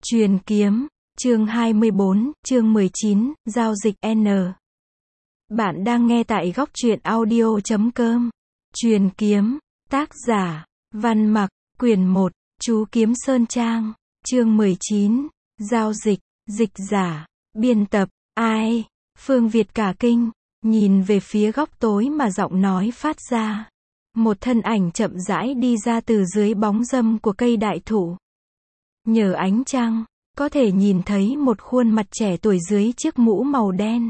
Truyền kiếm, chương 24, chương 19, giao dịch N. Bạn đang nghe tại góc truyện audio.com. Truyền kiếm, tác giả, Văn Mặc, quyển 1, Chú Kiếm Sơn Trang, chương 19, giao dịch, dịch giả, biên tập, ai, Phương Việt cả kinh, nhìn về phía góc tối mà giọng nói phát ra. Một thân ảnh chậm rãi đi ra từ dưới bóng râm của cây đại thụ. Nhờ ánh trăng, có thể nhìn thấy một khuôn mặt trẻ tuổi dưới chiếc mũ màu đen.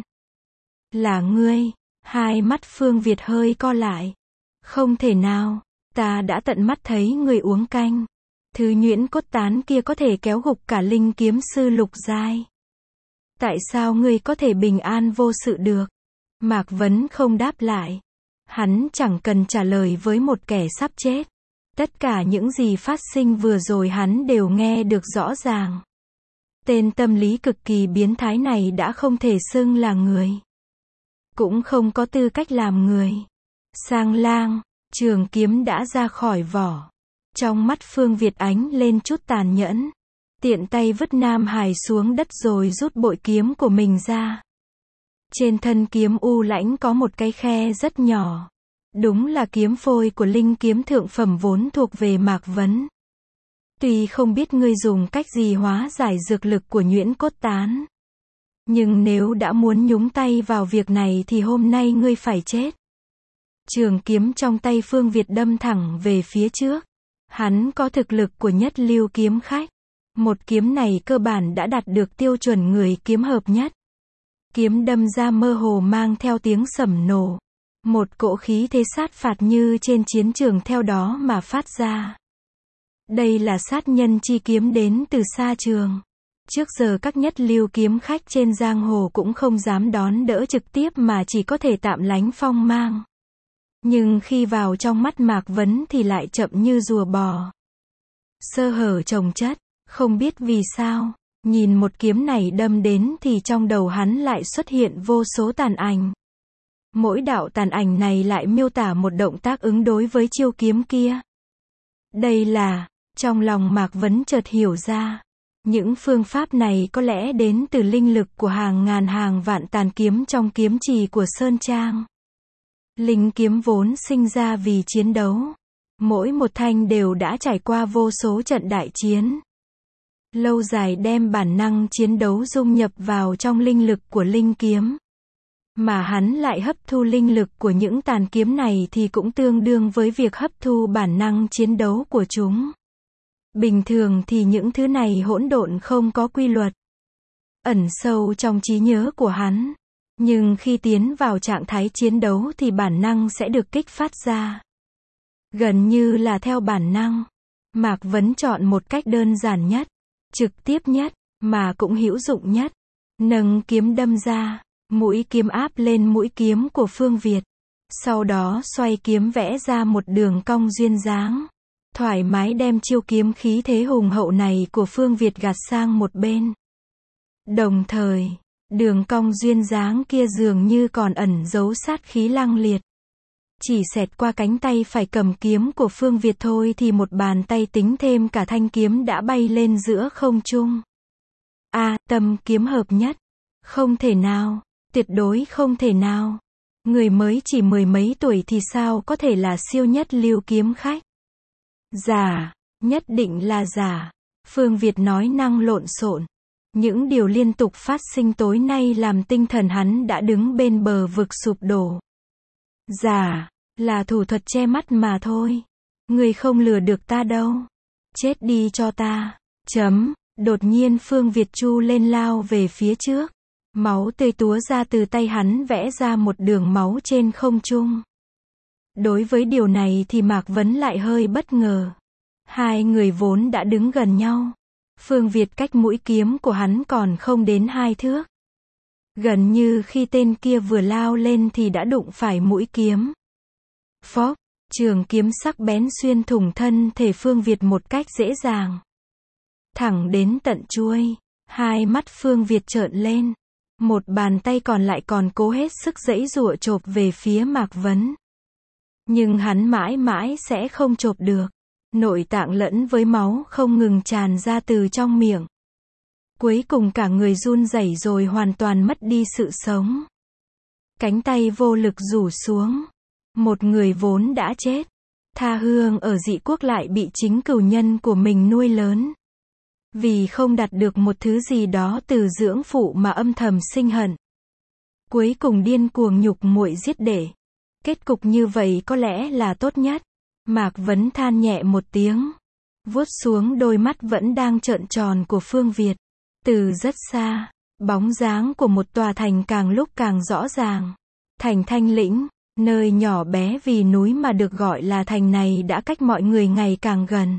Là ngươi? Hai mắt Phương Việt hơi co lại. Không thể nào, ta đã tận mắt thấy ngươi uống canh. Thứ nhuyễn cốt tán kia có thể kéo gục cả linh kiếm sư lục giai. Tại sao ngươi có thể bình an vô sự được? Mạc Vấn không đáp lại. Hắn chẳng cần trả lời với một kẻ sắp chết. Tất cả những gì phát sinh vừa rồi hắn đều nghe được rõ ràng. Tên tâm lý cực kỳ biến thái này đã không thể xưng là người. Cũng không có tư cách làm người. Sang lang, trường kiếm đã ra khỏi vỏ. Trong mắt Phương Việt ánh lên chút tàn nhẫn. Tiện tay vứt Nam Hải xuống đất rồi rút bội kiếm của mình ra. Trên thân kiếm u lãnh có một cái khe rất nhỏ. Đúng là kiếm phôi của linh kiếm thượng phẩm vốn thuộc về Mạc Vấn. Tuy không biết ngươi dùng cách gì hóa giải dược lực của nhuyễn cốt tán. Nhưng nếu đã muốn nhúng tay vào việc này thì hôm nay ngươi phải chết. Trường kiếm trong tay Phương Việt đâm thẳng về phía trước. Hắn có thực lực của nhất lưu kiếm khách. Một kiếm này cơ bản đã đạt được tiêu chuẩn người kiếm hợp nhất. Kiếm đâm ra mơ hồ mang theo tiếng sẩm nổ. Một cỗ khí thế sát phạt như trên chiến trường theo đó mà phát ra. Đây là sát nhân chi kiếm đến từ xa trường. Trước giờ các nhất lưu kiếm khách trên giang hồ cũng không dám đón đỡ trực tiếp mà chỉ có thể tạm lánh phong mang. Nhưng khi vào trong mắt Mạc Vấn thì lại chậm như rùa bò. Sơ hở chồng chất, không biết vì sao, nhìn một kiếm này đâm đến thì trong đầu hắn lại xuất hiện vô số tàn ảnh. Mỗi đạo tàn ảnh này lại miêu tả một động tác ứng đối với chiêu kiếm kia. Đây là, trong lòng Mạc Vấn chợt hiểu ra. Những phương pháp này có lẽ đến từ linh lực của hàng ngàn hàng vạn tàn kiếm trong kiếm trì của Sơn Trang. Linh kiếm vốn sinh ra vì chiến đấu. Mỗi một thanh đều đã trải qua vô số trận đại chiến. Lâu dài đem bản năng chiến đấu dung nhập vào trong linh lực của linh kiếm. Mà hắn lại hấp thu linh lực của những tàn kiếm này thì cũng tương đương với việc hấp thu bản năng chiến đấu của chúng. Bình thường thì những thứ này hỗn độn không có quy luật. Ẩn sâu trong trí nhớ của hắn. Nhưng khi tiến vào trạng thái chiến đấu thì bản năng sẽ được kích phát ra. Gần như là theo bản năng. Mạc Vấn chọn một cách đơn giản nhất, trực tiếp nhất, mà cũng hữu dụng nhất. Nâng kiếm đâm ra. Mũi kiếm áp lên mũi kiếm của Phương Việt. Sau đó xoay kiếm vẽ ra một đường cong duyên dáng. Thoải mái đem chiêu kiếm khí thế hùng hậu này của Phương Việt gạt sang một bên. Đồng thời, đường cong duyên dáng kia dường như còn ẩn giấu sát khí lăng liệt. Chỉ xẹt qua cánh tay phải cầm kiếm của Phương Việt thôi thì một bàn tay tính thêm cả thanh kiếm đã bay lên giữa không trung. Tâm kiếm hợp nhất. Không thể nào. Tuyệt đối không thể nào. Người mới chỉ mười mấy tuổi thì sao có thể là siêu nhất lưu kiếm khách? Giả, nhất định là giả. Phương Việt nói năng lộn xộn. Những điều liên tục phát sinh tối nay làm tinh thần hắn đã đứng bên bờ vực sụp đổ. Giả, là thủ thuật che mắt mà thôi. Người không lừa được ta đâu. Chết đi cho ta. Đột nhiên Phương Việt chu lên lao về phía trước. Máu tươi túa ra từ tay hắn vẽ ra một đường máu trên không trung. Đối với điều này thì Mạc Vấn lại hơi bất ngờ. Hai người vốn đã đứng gần nhau. Phương Việt cách mũi kiếm của hắn còn không đến 2 thước. Gần như khi tên kia vừa lao lên thì đã đụng phải mũi kiếm. Phốc, trường kiếm sắc bén xuyên thủng thân thể Phương Việt một cách dễ dàng. Thẳng đến tận chuôi. Hai mắt Phương Việt trợn lên. Một bàn tay còn lại còn cố hết sức giãy giụa chộp về phía Mạc Vấn. Nhưng hắn mãi mãi sẽ không chộp được. Nội tạng lẫn với máu không ngừng tràn ra từ trong miệng. Cuối cùng cả người run rẩy rồi hoàn toàn mất đi sự sống. Cánh tay vô lực rủ xuống. Một người vốn đã chết. Tha hương ở dị quốc lại bị chính cửu nhân của mình nuôi lớn. Vì không đạt được một thứ gì đó từ dưỡng phụ mà âm thầm sinh hận. Cuối cùng điên cuồng nhục muội giết đệ. Kết cục như vậy có lẽ là tốt nhất. Mạc Vấn than nhẹ một tiếng. Vuốt xuống đôi mắt vẫn đang trợn tròn của Phương Việt. Từ rất xa, bóng dáng của một tòa thành càng lúc càng rõ ràng. Thành Thanh Lĩnh, nơi nhỏ bé vì núi mà được gọi là thành này đã cách mọi người ngày càng gần.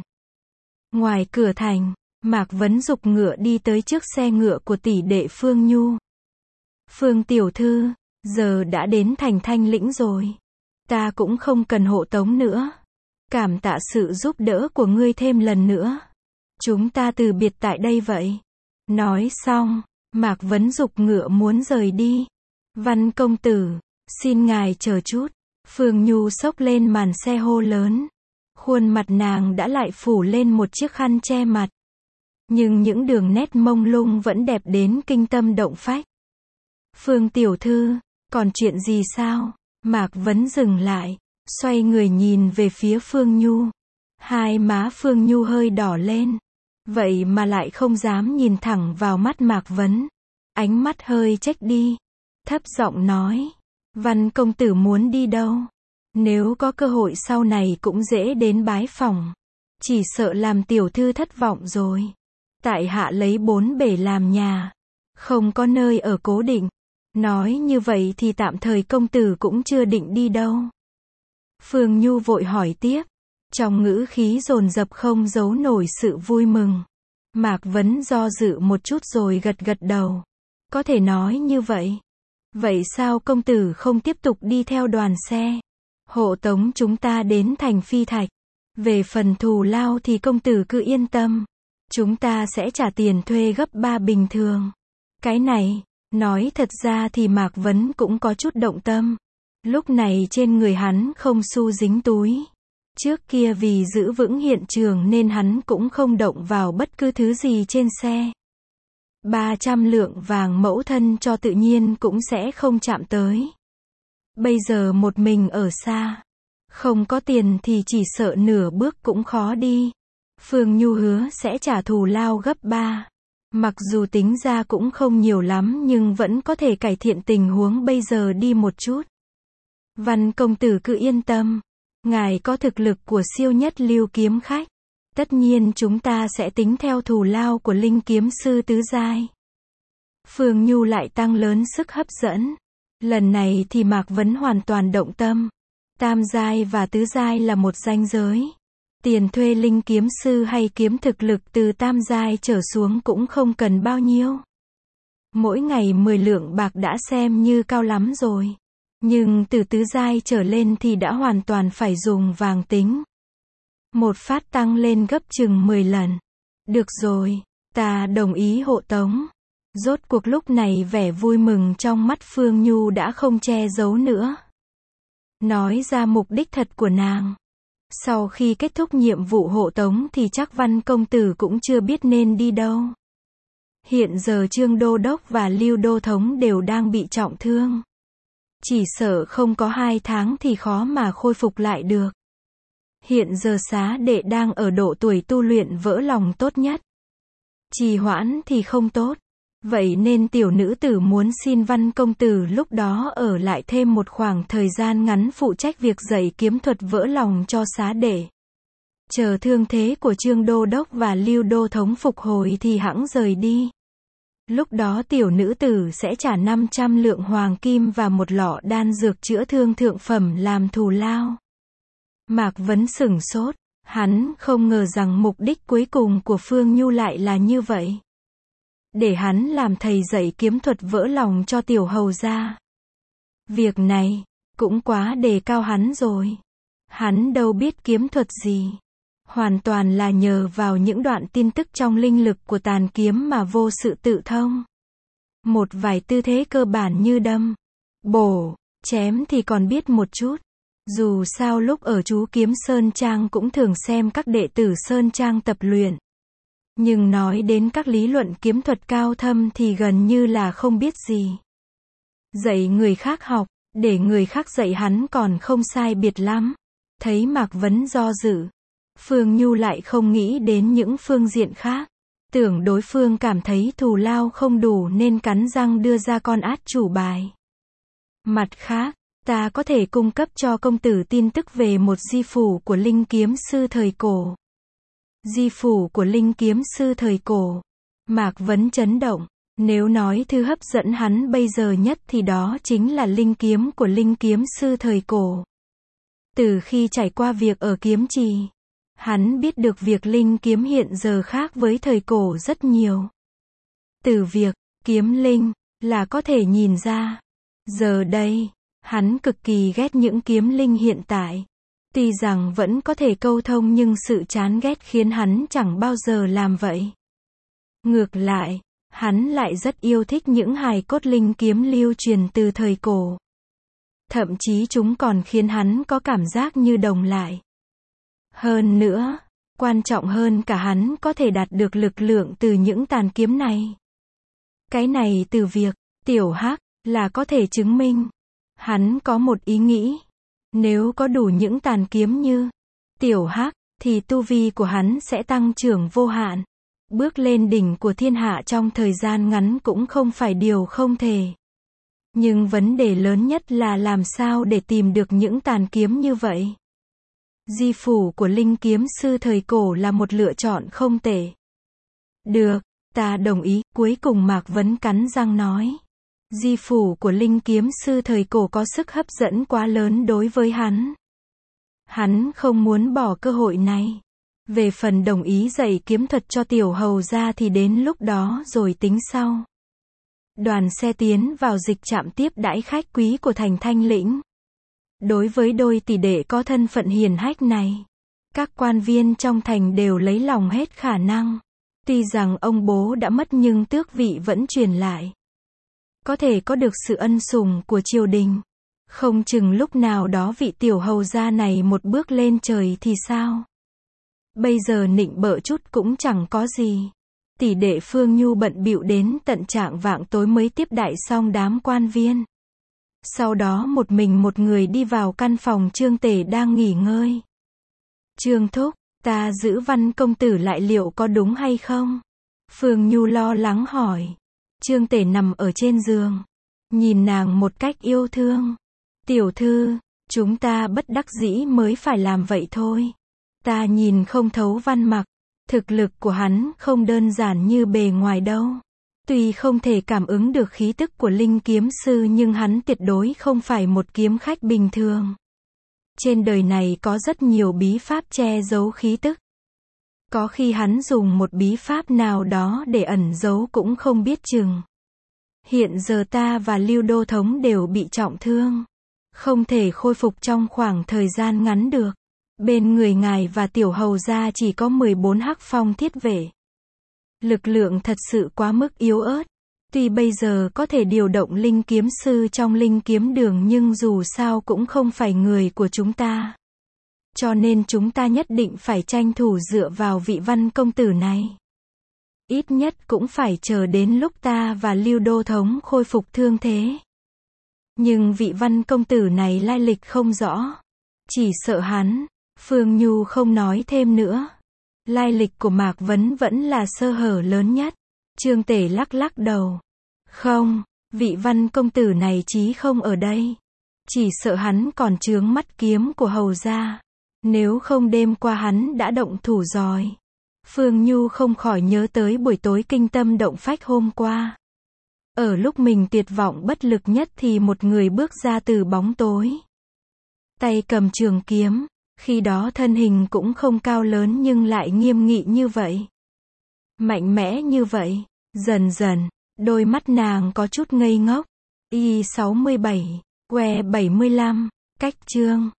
Ngoài cửa thành, Mạc Vấn giục ngựa đi tới trước xe ngựa của tỷ đệ Phương Nhu. Phương tiểu thư, giờ đã đến thành Thanh Lĩnh rồi. Ta cũng không cần hộ tống nữa. Cảm tạ sự giúp đỡ của ngươi thêm lần nữa. Chúng ta từ biệt tại đây vậy. Nói xong, Mạc Vấn giục ngựa muốn rời đi. Văn công tử, xin ngài chờ chút. Phương Nhu xốc lên màn xe hô lớn. Khuôn mặt nàng đã lại phủ lên một chiếc khăn che mặt. Nhưng những đường nét mông lung vẫn đẹp đến kinh tâm động phách. Phương tiểu thư, còn chuyện gì sao? Mạc Vấn dừng lại, xoay người nhìn về phía Phương Nhu. Hai má Phương Nhu hơi đỏ lên. Vậy mà lại không dám nhìn thẳng vào mắt Mạc Vấn. Ánh mắt hơi trách đi. Thấp giọng nói. Văn công tử muốn đi đâu? Nếu có cơ hội sau này cũng dễ đến bái phỏng. Chỉ sợ làm tiểu thư thất vọng rồi. Tại hạ lấy 4 bể làm nhà. Không có nơi ở cố định. Nói như vậy thì tạm thời công tử cũng chưa định đi đâu. Phương Nhu vội hỏi tiếp. Trong ngữ khí dồn dập không giấu nổi sự vui mừng. Mạc Vấn do dự một chút rồi gật gật đầu. Có thể nói như vậy. Vậy sao công tử không tiếp tục đi theo đoàn xe? Hộ tống chúng ta đến thành Phi Thạch. Về phần thù lao thì công tử cứ yên tâm. Chúng ta sẽ trả tiền thuê gấp 3 bình thường. Cái này, nói thật ra thì Mạc Vấn cũng có chút động tâm. Lúc này trên người hắn không xu dính túi. Trước kia vì giữ vững hiện trường nên hắn cũng không động vào bất cứ thứ gì trên xe. 300 lượng vàng mẫu thân cho tự nhiên cũng sẽ không chạm tới. Bây giờ một mình ở xa. Không có tiền thì chỉ sợ nửa bước cũng khó đi. Phương Nhu hứa sẽ trả thù lao gấp 3. Mặc dù tính ra cũng không nhiều lắm nhưng vẫn có thể cải thiện tình huống bây giờ đi một chút. Văn công tử cứ yên tâm. Ngài có thực lực của siêu nhất lưu kiếm khách. Tất nhiên chúng ta sẽ tính theo thù lao của linh kiếm sư tứ giai. Phương Nhu lại tăng lớn sức hấp dẫn. Lần này thì Mạc Vấn hoàn toàn động tâm. Tam giai và tứ giai là một ranh giới. Tiền thuê linh kiếm sư hay kiếm thực lực từ tam giai trở xuống cũng không cần bao nhiêu. Mỗi ngày 10 lượng bạc đã xem như cao lắm rồi. Nhưng từ tứ giai trở lên thì đã hoàn toàn phải dùng vàng tính. Một phát tăng lên gấp chừng 10 lần. Được rồi, ta đồng ý hộ tống. Rốt cuộc lúc này vẻ vui mừng trong mắt Phương Nhu đã không che giấu nữa. Nói ra mục đích thật của nàng. Sau khi kết thúc nhiệm vụ hộ tống thì chắc Văn công tử cũng chưa biết nên đi đâu. Hiện giờ Trương Đô Đốc và Lưu Đô Thống đều đang bị trọng thương. Chỉ sợ không có 2 tháng thì khó mà khôi phục lại được. Hiện giờ xá đệ đang ở độ tuổi tu luyện vỡ lòng tốt nhất. Trì hoãn thì không tốt. Vậy nên tiểu nữ tử muốn xin Văn công tử lúc đó ở lại thêm một khoảng thời gian ngắn phụ trách việc dạy kiếm thuật vỡ lòng cho xá đệ. Chờ thương thế của Trương Đô Đốc và Lưu Đô Thống phục hồi thì hẵng rời đi. Lúc đó tiểu nữ tử sẽ trả 500 lượng hoàng kim và một lọ đan dược chữa thương thượng phẩm làm thù lao. Mạc Vấn sửng sốt. Hắn không ngờ rằng mục đích cuối cùng của Phương Nhu lại là như vậy. Để hắn làm thầy dạy kiếm thuật vỡ lòng cho tiểu hầu gia. Việc này, cũng quá đề cao hắn rồi. Hắn đâu biết kiếm thuật gì. Hoàn toàn là nhờ vào những đoạn tin tức trong linh lực của tàn kiếm mà vô sự tự thông. Một vài tư thế cơ bản như đâm, bổ, chém thì còn biết một chút. Dù sao lúc ở chú Kiếm Sơn Trang cũng thường xem các đệ tử Sơn Trang tập luyện. Nhưng nói đến các lý luận kiếm thuật cao thâm thì gần như là không biết gì. Dạy người khác học, để người khác dạy hắn còn không sai biệt lắm. Thấy Mạc Vấn do dự, Phương Nhu lại không nghĩ đến những phương diện khác. Tưởng đối phương cảm thấy thù lao không đủ nên cắn răng đưa ra con át chủ bài. Mặt khác, ta có thể cung cấp cho công tử tin tức về một di phủ của linh kiếm sư thời cổ. Di phủ của linh kiếm sư thời cổ. Mạc Vấn chấn động. Nếu nói thứ hấp dẫn hắn bây giờ nhất thì đó chính là linh kiếm của linh kiếm sư thời cổ. Từ khi trải qua việc ở kiếm trì, hắn biết được việc linh kiếm hiện giờ khác với thời cổ rất nhiều. Từ việc kiếm linh là có thể nhìn ra. Giờ đây, hắn cực kỳ ghét những kiếm linh hiện tại. Tuy rằng vẫn có thể câu thông nhưng sự chán ghét khiến hắn chẳng bao giờ làm vậy. Ngược lại, hắn lại rất yêu thích những hài cốt linh kiếm lưu truyền từ thời cổ. Thậm chí chúng còn khiến hắn có cảm giác như đồng lại. Hơn nữa, quan trọng hơn cả hắn có thể đạt được lực lượng từ những tàn kiếm này. Cái này từ việc Tiểu Hắc là có thể chứng minh. Hắn có một ý nghĩ. Nếu có đủ những tàn kiếm như Tiểu Hắc, thì tu vi của hắn sẽ tăng trưởng vô hạn. Bước lên đỉnh của thiên hạ trong thời gian ngắn cũng không phải điều không thể. Nhưng vấn đề lớn nhất là làm sao để tìm được những tàn kiếm như vậy. Di phủ của linh kiếm sư thời cổ là một lựa chọn không tệ. Được, ta đồng ý, cuối cùng Mạc Vấn cắn răng nói. Di phủ của linh kiếm sư thời cổ có sức hấp dẫn quá lớn đối với hắn. Hắn không muốn bỏ cơ hội này. Về phần đồng ý dạy kiếm thuật cho tiểu hầu ra thì đến lúc đó rồi tính sau. Đoàn xe tiến vào dịch trạm tiếp đãi khách quý của thành Thanh Lĩnh. Đối với đôi tỷ đệ có thân phận hiền hách này, các quan viên trong thành đều lấy lòng hết khả năng. Tuy rằng ông bố đã mất nhưng tước vị vẫn truyền lại. Có thể có được sự ân sủng của triều đình. Không chừng lúc nào đó vị tiểu hầu gia này một bước lên trời thì sao? Bây giờ nịnh bợ chút cũng chẳng có gì. Tỷ đệ Phương Nhu bận bịu đến tận chạng vạng tối mới tiếp đãi xong đám quan viên. Sau đó một mình một người đi vào căn phòng Trương Tể đang nghỉ ngơi. Trương thúc, ta giữ Văn công tử lại liệu có đúng hay không? Phương Nhu lo lắng hỏi. Trương Tể nằm ở trên giường, nhìn nàng một cách yêu thương. Tiểu thư, chúng ta bất đắc dĩ mới phải làm vậy thôi. Ta nhìn không thấu Văn Mặc. Thực lực của hắn không đơn giản như bề ngoài đâu. Tuy không thể cảm ứng được khí tức của linh kiếm sư nhưng hắn tuyệt đối không phải một kiếm khách bình thường. Trên đời này có rất nhiều bí pháp che giấu khí tức. Có khi hắn dùng một bí pháp nào đó để ẩn giấu cũng không biết chừng. Hiện giờ ta và Lưu Đô Thống đều bị trọng thương. Không thể khôi phục trong khoảng thời gian ngắn được. Bên người ngài và tiểu hầu gia chỉ có 14 hắc phong thiết vệ. Lực lượng thật sự quá mức yếu ớt. Tuy bây giờ có thể điều động linh kiếm sư trong linh kiếm đường nhưng dù sao cũng không phải người của chúng ta. Cho nên chúng ta nhất định phải tranh thủ dựa vào vị Văn công tử này. Ít nhất cũng phải chờ đến lúc ta và Lưu Đô Thống khôi phục thương thế. Nhưng vị Văn công tử này lai lịch không rõ. Chỉ sợ hắn. Phương Nhu không nói thêm nữa. Lai lịch của Mạc Vấn vẫn là sơ hở lớn nhất. Trương Tể lắc lắc đầu. Không, vị Văn công tử này chí không ở đây. Chỉ sợ hắn còn chướng mắt kiếm của hầu gia. Nếu không đêm qua hắn đã động thủ rồi. Phương Nhu không khỏi nhớ tới buổi tối kinh tâm động phách hôm qua. Ở lúc mình tuyệt vọng bất lực nhất thì một người bước ra từ bóng tối. Tay cầm trường kiếm. Khi đó thân hình cũng không cao lớn nhưng lại nghiêm nghị như vậy. Mạnh mẽ như vậy. Dần dần, đôi mắt nàng có chút ngây ngốc. Y 67, que 75, cách chương.